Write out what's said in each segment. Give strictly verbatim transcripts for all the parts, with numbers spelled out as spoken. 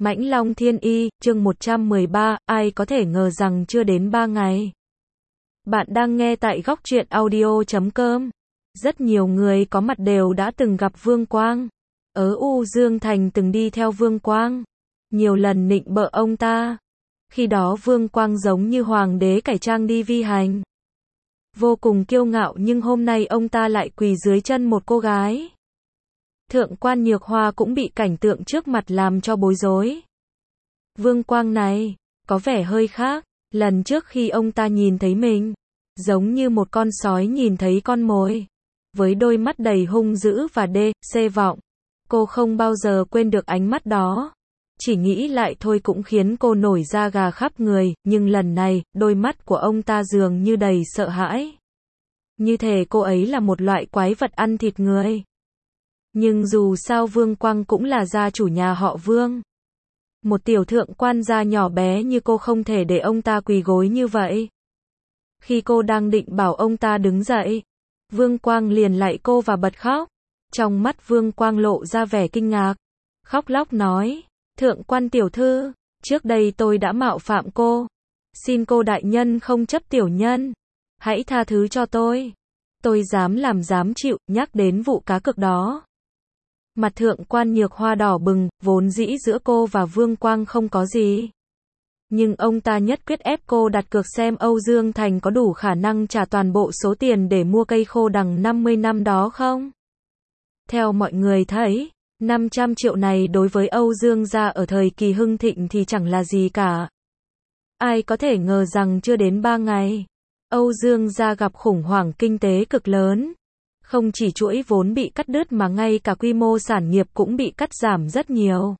Mãnh Long Thiên Y, chương một trăm mười ba, ai có thể ngờ rằng chưa đến ba ngày. Bạn đang nghe tại góc truyện audio chấm com. Rất nhiều người có mặt đều đã từng gặp Vương Quang. Ở U Dương Thành từng đi theo Vương Quang. Nhiều lần nịnh bợ ông ta. Khi đó Vương Quang giống như hoàng đế cải trang đi vi hành. Vô cùng kiêu ngạo, nhưng hôm nay ông ta lại quỳ dưới chân một cô gái. Thượng quan Nhược Hoa cũng bị cảnh tượng trước mặt làm cho bối rối. Vương Quang này, có vẻ hơi khác. Lần trước khi ông ta nhìn thấy mình, giống như một con sói nhìn thấy con mồi. Với đôi mắt đầy hung dữ và đê, xê vọng. Cô không bao giờ quên được ánh mắt đó. Chỉ nghĩ lại thôi cũng khiến cô nổi da gà khắp người, nhưng lần này, đôi mắt của ông ta dường như đầy sợ hãi. Như thể cô ấy là một loại quái vật ăn thịt người. Nhưng dù sao Vương Quang cũng là gia chủ nhà họ Vương. Một tiểu thượng quan gia nhỏ bé như cô không thể để ông ta quỳ gối như vậy. Khi cô đang định bảo ông ta đứng dậy, Vương Quang liền lạy cô và bật khóc. Trong mắt Vương Quang lộ ra vẻ kinh ngạc. Khóc lóc nói, thượng quan tiểu thư, trước đây tôi đã mạo phạm cô. Xin cô đại nhân không chấp tiểu nhân. Hãy tha thứ cho tôi. Tôi dám làm dám chịu, nhắc đến vụ cá cược đó. Mặt thượng quan Nhược Hoa đỏ bừng, vốn dĩ giữa cô và Vương Quang không có gì. Nhưng ông ta nhất quyết ép cô đặt cược xem Âu Dương Thành có đủ khả năng trả toàn bộ số tiền để mua cây khô đằng năm mươi năm đó không? Theo mọi người thấy, năm trăm triệu này đối với Âu Dương gia ở thời kỳ hưng thịnh thì chẳng là gì cả. Ai có thể ngờ rằng chưa đến ba ngày, Âu Dương gia gặp khủng hoảng kinh tế cực lớn. Không chỉ chuỗi vốn bị cắt đứt mà ngay cả quy mô sản nghiệp cũng bị cắt giảm rất nhiều.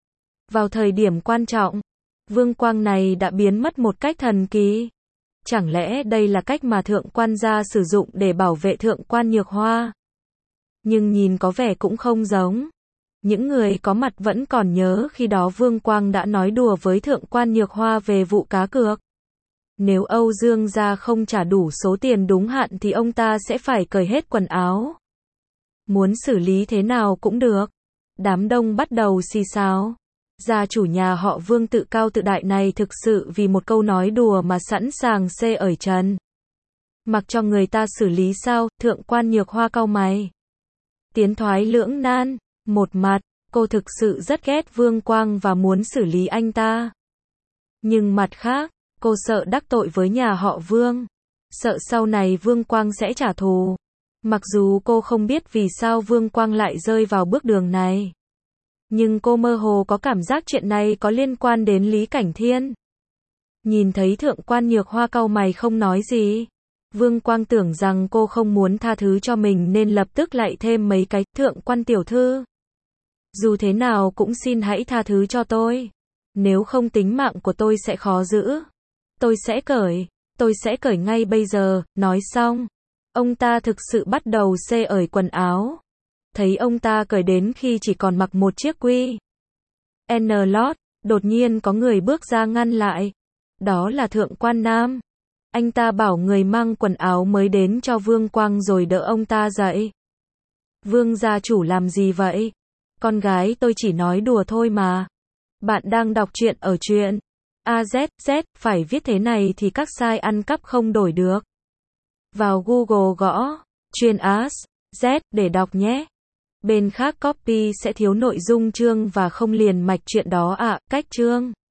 Vào thời điểm quan trọng, Vương Quang này đã biến mất một cách thần kỳ. Chẳng lẽ đây là cách mà thượng quan gia sử dụng để bảo vệ thượng quan Nhược Hoa? Nhưng nhìn có vẻ cũng không giống. Những người có mặt vẫn còn nhớ khi đó Vương Quang đã nói đùa với thượng quan Nhược Hoa về vụ cá cược. Nếu Âu Dương gia không trả đủ số tiền đúng hạn thì ông ta sẽ phải cởi hết quần áo. Muốn xử lý thế nào cũng được. Đám đông bắt đầu xì xào. Gia chủ nhà họ Vương tự cao tự đại này thực sự vì một câu nói đùa mà sẵn sàng xê ởi trần. Mặc cho người ta xử lý sao? Thượng quan Nhược Hoa cau mày. Tiến thoái lưỡng nan. Một mặt, cô thực sự rất ghét Vương Quang và muốn xử lý anh ta. Nhưng mặt khác, cô sợ đắc tội với nhà họ Vương. Sợ sau này Vương Quang sẽ trả thù. Mặc dù cô không biết vì sao Vương Quang lại rơi vào bước đường này. Nhưng cô mơ hồ có cảm giác chuyện này có liên quan đến Lý Cảnh Thiên. Nhìn thấy thượng quan Nhược Hoa cau mày không nói gì. Vương Quang tưởng rằng cô không muốn tha thứ cho mình nên lập tức lại thêm mấy cái, thượng quan tiểu thư. Dù thế nào cũng xin hãy tha thứ cho tôi. Nếu không tính mạng của tôi sẽ khó giữ. Tôi sẽ cởi, tôi sẽ cởi ngay bây giờ. Nói xong, ông ta thực sự bắt đầu xê ởi quần áo. Thấy ông ta cởi đến khi chỉ còn mặc một chiếc quy N lót, đột nhiên có người bước ra ngăn lại. Đó là thượng quan Nam. Anh ta bảo người mang quần áo mới đến cho Vương Quang rồi đỡ ông ta dậy. Vương gia chủ làm gì vậy? Con gái tôi chỉ nói đùa thôi mà. Bạn đang đọc truyện ở truyện A Z Z, phải viết thế này thì các sai ăn cắp không đổi được. Vào Google gõ truyện A Z để đọc nhé. Bên khác copy sẽ thiếu nội dung chương và không liền mạch chuyện đó ạ. À, cách chương